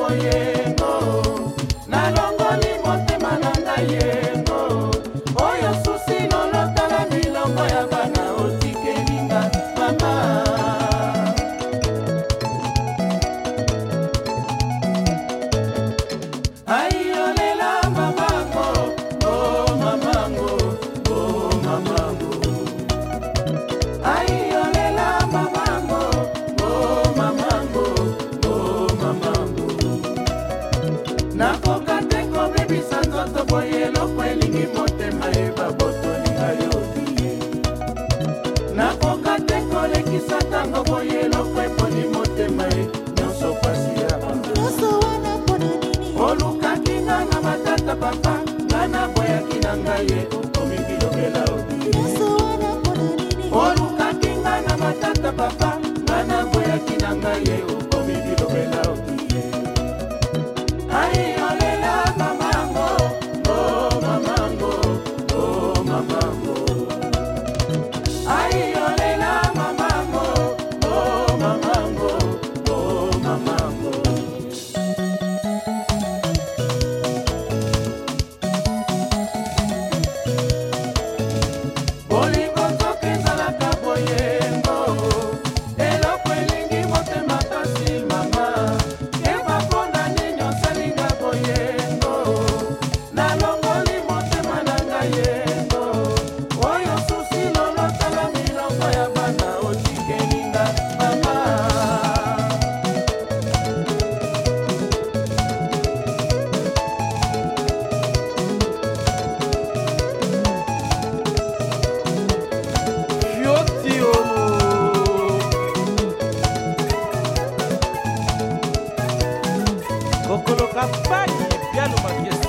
boyengo nalongoli motema na ngai yengo oyo susi nolotala milongo ya bana otikelinga mama ayolela mamango oh mamango oh mamango ayolela mamango oh mamango oh mamango nakoka te kobebisa nzoto boye eloko elingi motema ebabotolinga yo die nakoka te kolekisa ntango boye eloko eponi motema nyonso pasi ya olukaki nga na matata papa nga naboyaki na ngai ye okomi bilobela odie olukaki nga na matata papa nga naboyaki na ngai ye okomi bilobela odie ayolela mamango oh mamango oh mamango ayolela mamango oh mamango oh mamango bolingo nzoka ezalaka boyengo eloko elingi motema kasi mama yeba mpona nini osalinga boyengo nalongoli motema na ngai yengo oyo susi lolotala milongo ya bana otikelinga mama Fiotio Kokolo Kapani Piano Mafiesi